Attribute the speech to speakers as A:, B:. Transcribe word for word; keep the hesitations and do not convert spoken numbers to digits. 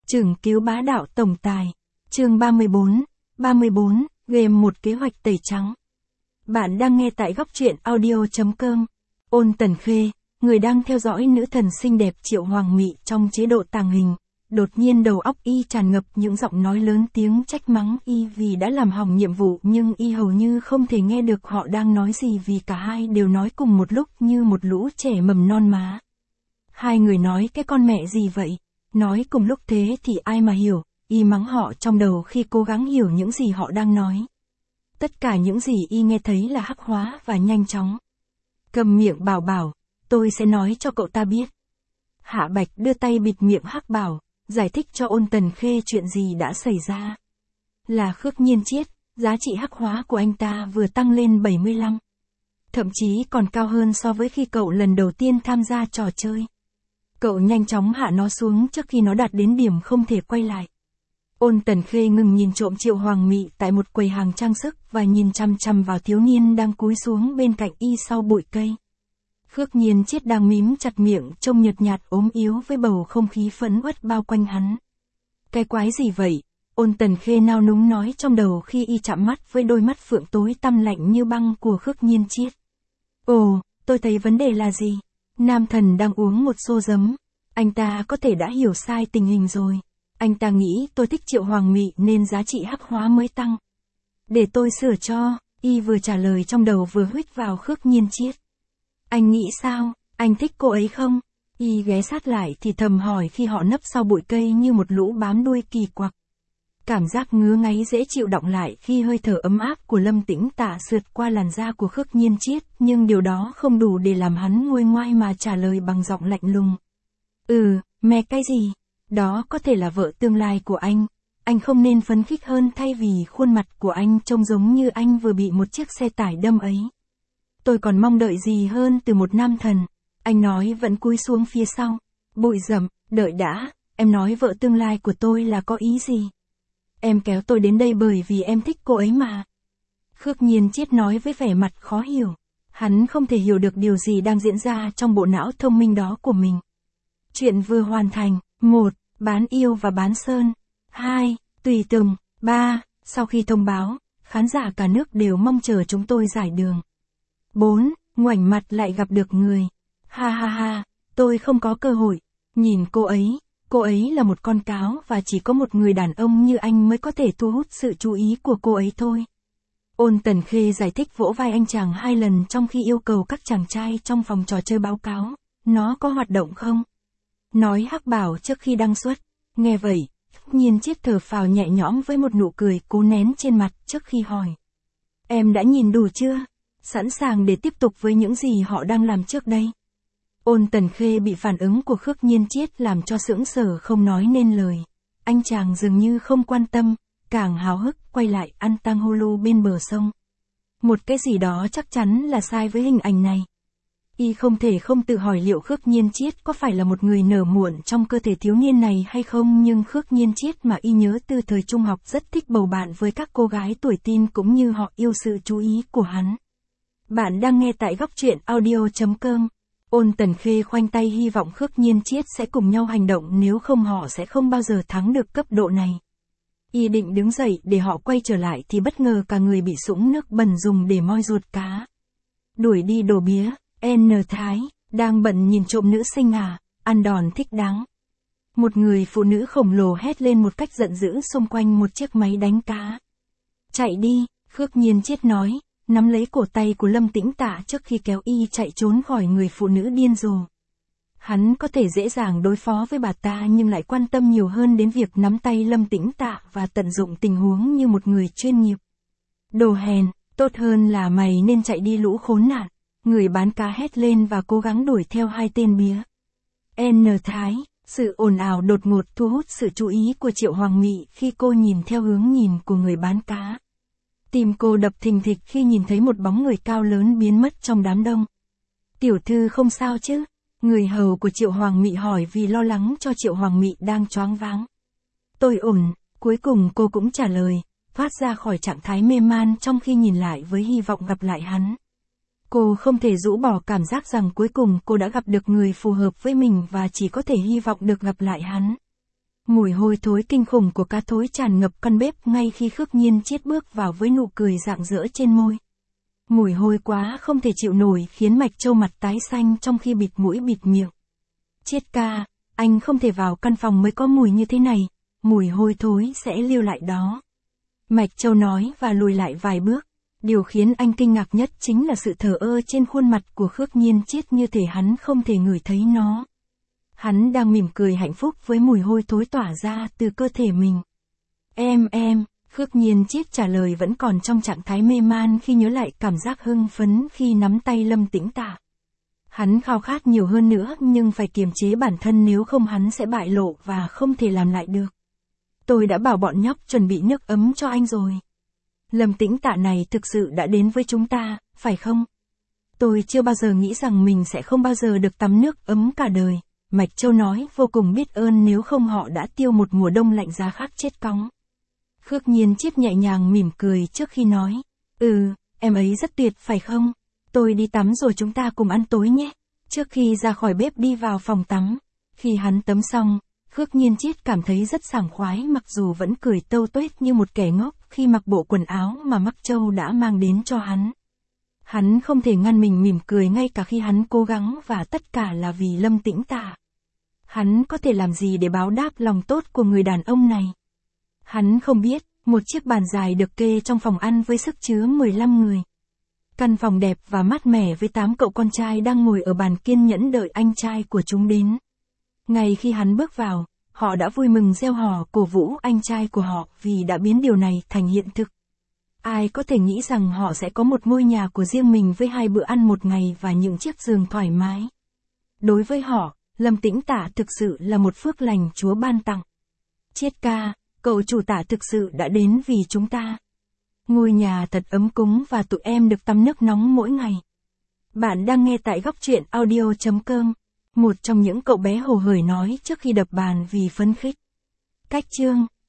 A: Chưởng cứu bá đạo tổng tài. Chương ba mươi bốn, ba mươi bốn, game một kế hoạch tẩy trắng. Bạn đang nghe tại góc truyện audio chấm com. Ôn Tần Khê, người đang theo dõi nữ thần xinh đẹp Triệu Hoàng Mị trong chế độ tàng hình, đột nhiên đầu óc y tràn ngập những giọng nói lớn tiếng trách mắng y vì đã làm hỏng nhiệm vụ, nhưng y hầu như không thể nghe được họ đang nói gì vì cả hai đều nói cùng một lúc như một lũ trẻ mầm non má. Hai người nói cái con mẹ gì vậy? Nói cùng lúc thế thì ai mà hiểu, y mắng họ trong đầu khi cố gắng hiểu những gì họ đang nói. Tất cả những gì y nghe thấy là hắc hóa và nhanh chóng. Cầm miệng Bảo Bảo, tôi sẽ nói cho cậu ta biết. Hạ Bạch đưa tay bịt miệng Hắc Bảo, giải thích cho Ôn Tần Khê chuyện gì đã xảy ra. Là Khước Nhiên Chiết, giá trị hắc hóa của anh ta vừa tăng lên bảy mươi lăm. Thậm chí còn cao hơn so với khi cậu lần đầu tiên tham gia trò chơi. Cậu nhanh chóng hạ nó xuống trước khi nó đạt đến điểm không thể quay lại. Ôn Tần Khê ngừng nhìn trộm Triệu Hoàng Mị tại một quầy hàng trang sức và nhìn chăm chăm vào thiếu niên đang cúi xuống bên cạnh y sau bụi cây. Khước Nhiên Chiết đang mím chặt miệng trông nhợt nhạt ốm yếu với bầu không khí phẫn uất bao quanh hắn. Cái quái gì vậy? Ôn Tần Khê nao núng nói trong đầu khi y chạm mắt với đôi mắt phượng tối tăm lạnh như băng của Khước Nhiên Chiết. Ồ, tôi thấy vấn đề là gì? Nam thần đang uống một xô giấm. Anh ta có thể đã hiểu sai tình hình rồi. Anh ta nghĩ tôi thích Triệu Hoàng Mị nên giá trị hắc hóa mới tăng. Để tôi sửa cho, y vừa trả lời trong đầu vừa huých vào Khước Nhiên Chiết. Anh nghĩ sao, anh thích cô ấy không? Y ghé sát lại thì thầm hỏi khi họ nấp sau bụi cây như một lũ bám đuôi kỳ quặc. Cảm giác ngứa ngáy dễ chịu đọng lại khi hơi thở ấm áp của Lâm Tĩnh Tạ sượt qua làn da của Khước Nhiên Chiết, nhưng điều đó không đủ để làm hắn nguôi ngoai mà trả lời bằng giọng lạnh lùng. Ừ, mẹ cái gì? Đó có thể là vợ tương lai của anh. Anh không nên phấn khích hơn thay vì khuôn mặt của anh trông giống như anh vừa bị một chiếc xe tải đâm ấy. Tôi còn mong đợi gì hơn từ một nam thần. Anh nói vẫn cúi xuống phía sau. Bụi rậm, đợi đã, em nói vợ tương lai của tôi là có ý gì? Em kéo tôi đến đây bởi vì em thích cô ấy mà. Khước Nhiên Chiết nói với vẻ mặt khó hiểu. Hắn không thể hiểu được điều gì đang diễn ra trong bộ não thông minh đó của mình. Chuyện vừa hoàn thành. một. Bán yêu và bán sơn. hai. Tùy tùng. ba. Sau khi thông báo, khán giả cả nước đều mong chờ chúng tôi giải đường. bốn. Ngoảnh mặt lại gặp được người. Ha ha ha, tôi không có cơ hội. Nhìn cô ấy, cô ấy là một con cáo và chỉ có một người đàn ông như anh mới có thể thu hút sự chú ý của cô ấy thôi. Ôn Tần Khê giải thích vỗ vai anh chàng hai lần trong khi yêu cầu các chàng trai trong phòng trò chơi báo cáo, nó có hoạt động không? Nói Hắc Bảo trước khi đăng xuất. Nghe vậy, Nhiên Chiết thở phào nhẹ nhõm với một nụ cười cố nén trên mặt trước khi hỏi. Em đã nhìn đủ chưa? Sẵn sàng để tiếp tục với những gì họ đang làm trước đây. Ôn Tần Khê bị phản ứng của Khước Nhiên Chiết làm cho sững sờ không nói nên lời. Anh chàng dường như không quan tâm, càng háo hức quay lại ăn tang hulu bên bờ sông. Một cái gì đó chắc chắn là sai với hình ảnh này. Y không thể không tự hỏi liệu Khước Nhiên Chiết có phải là một người nở muộn trong cơ thể thiếu niên này hay không, nhưng Khước Nhiên Chiết mà y nhớ từ thời trung học rất thích bầu bạn với các cô gái tuổi teen cũng như họ yêu sự chú ý của hắn. Bạn đang nghe tại góc truyện audio chấm com. Ôn Tần Khê khoanh tay hy vọng Khước Nhiên Chiết sẽ cùng nhau hành động, nếu không họ sẽ không bao giờ thắng được cấp độ này. Y định đứng dậy để họ quay trở lại thì bất ngờ cả người bị sũng nước bẩn dùng để moi ruột cá. Đuổi đi đồ bía. N Thái, đang bận nhìn trộm nữ sinh à, ăn đòn thích đáng. Một người phụ nữ khổng lồ hét lên một cách giận dữ xung quanh một chiếc máy đánh cá. Chạy đi, Khước Nhiên Chiết nói, nắm lấy cổ tay của Lâm Tĩnh Tạ trước khi kéo y chạy trốn khỏi người phụ nữ điên rồ. Hắn có thể dễ dàng đối phó với bà ta nhưng lại quan tâm nhiều hơn đến việc nắm tay Lâm Tĩnh Tạ và tận dụng tình huống như một người chuyên nghiệp. Đồ hèn, tốt hơn là mày nên chạy đi lũ khốn nạn. Người bán cá hét lên và cố gắng đuổi theo hai tên bía. N Thái, sự ồn ào đột ngột thu hút sự chú ý của Triệu Hoàng Mị khi cô nhìn theo hướng nhìn của người bán cá. Tim cô đập thình thịch khi nhìn thấy một bóng người cao lớn biến mất trong đám đông. Tiểu thư không sao chứ? Người hầu của Triệu Hoàng Mị hỏi vì lo lắng cho Triệu Hoàng Mị đang choáng váng. Tôi ổn, cuối cùng cô cũng trả lời, thoát ra khỏi trạng thái mê man trong khi nhìn lại với hy vọng gặp lại hắn. Cô không thể rũ bỏ cảm giác rằng cuối cùng cô đã gặp được người phù hợp với mình và chỉ có thể hy vọng được gặp lại hắn. Mùi hôi thối kinh khủng của cá thối tràn ngập căn bếp ngay khi Khước Nhiên Chiết bước vào với nụ cười rạng rỡ trên môi. Mùi hôi quá không thể chịu nổi khiến Mạch Châu mặt tái xanh trong khi bịt mũi bịt miệng. Chiết ca, anh không thể vào căn phòng mới có mùi như thế này, mùi hôi thối sẽ lưu lại đó. Mạch Châu nói và lùi lại vài bước. Điều khiến anh kinh ngạc nhất chính là sự thờ ơ trên khuôn mặt của Khước Nhiên Chiết, như thể hắn không thể ngửi thấy nó. Hắn đang mỉm cười hạnh phúc với mùi hôi thối tỏa ra từ cơ thể mình. Em em, Khước Nhiên Chiết trả lời vẫn còn trong trạng thái mê man khi nhớ lại cảm giác hưng phấn khi nắm tay Lâm Tĩnh Tạ. Hắn khao khát nhiều hơn nữa nhưng phải kiềm chế bản thân nếu không hắn sẽ bại lộ và không thể làm lại được. Tôi đã bảo bọn nhóc chuẩn bị nước ấm cho anh rồi. Lâm Tĩnh Tạ này thực sự đã đến với chúng ta, phải không? Tôi chưa bao giờ nghĩ rằng mình sẽ không bao giờ được tắm nước ấm cả đời. Mạch Châu nói vô cùng biết ơn, nếu không họ đã tiêu một mùa đông lạnh giá khác chết cóng. Khước Nhiên Chiết nhẹ nhàng mỉm cười trước khi nói. Ừ, em ấy rất tuyệt phải không? Tôi đi tắm rồi chúng ta cùng ăn tối nhé. Trước khi ra khỏi bếp đi vào phòng tắm. Khi hắn tắm xong, Khước Nhiên Chiết cảm thấy rất sảng khoái mặc dù vẫn cười tâu tuét như một kẻ ngốc khi mặc bộ quần áo mà Mạch Châu đã mang đến cho hắn. Hắn không thể ngăn mình mỉm cười ngay cả khi hắn cố gắng, và tất cả là vì Lâm Tĩnh Tạ. Hắn có thể làm gì để báo đáp lòng tốt của người đàn ông này? Hắn không biết, một chiếc bàn dài được kê trong phòng ăn với sức chứa mười lăm người. Căn phòng đẹp và mát mẻ với tám cậu con trai đang ngồi ở bàn kiên nhẫn đợi anh trai của chúng đến. Ngay khi hắn bước vào, họ đã vui mừng reo hò cổ vũ anh trai của họ vì đã biến điều này thành hiện thực. Ai có thể nghĩ rằng họ sẽ có một ngôi nhà của riêng mình với hai bữa ăn một ngày và những chiếc giường thoải mái. Đối với họ, Lâm Tĩnh Tạ thực sự là một phước lành Chúa ban tặng. Chiết ca, cậu chủ Tạ thực sự đã đến vì chúng ta. Ngôi nhà thật ấm cúng và tụi em được tắm nước nóng mỗi ngày. Bạn đang nghe tại góc truyện audio chấm com. Một trong những cậu bé hồ hởi nói trước khi đập bàn vì phấn khích. Cách chương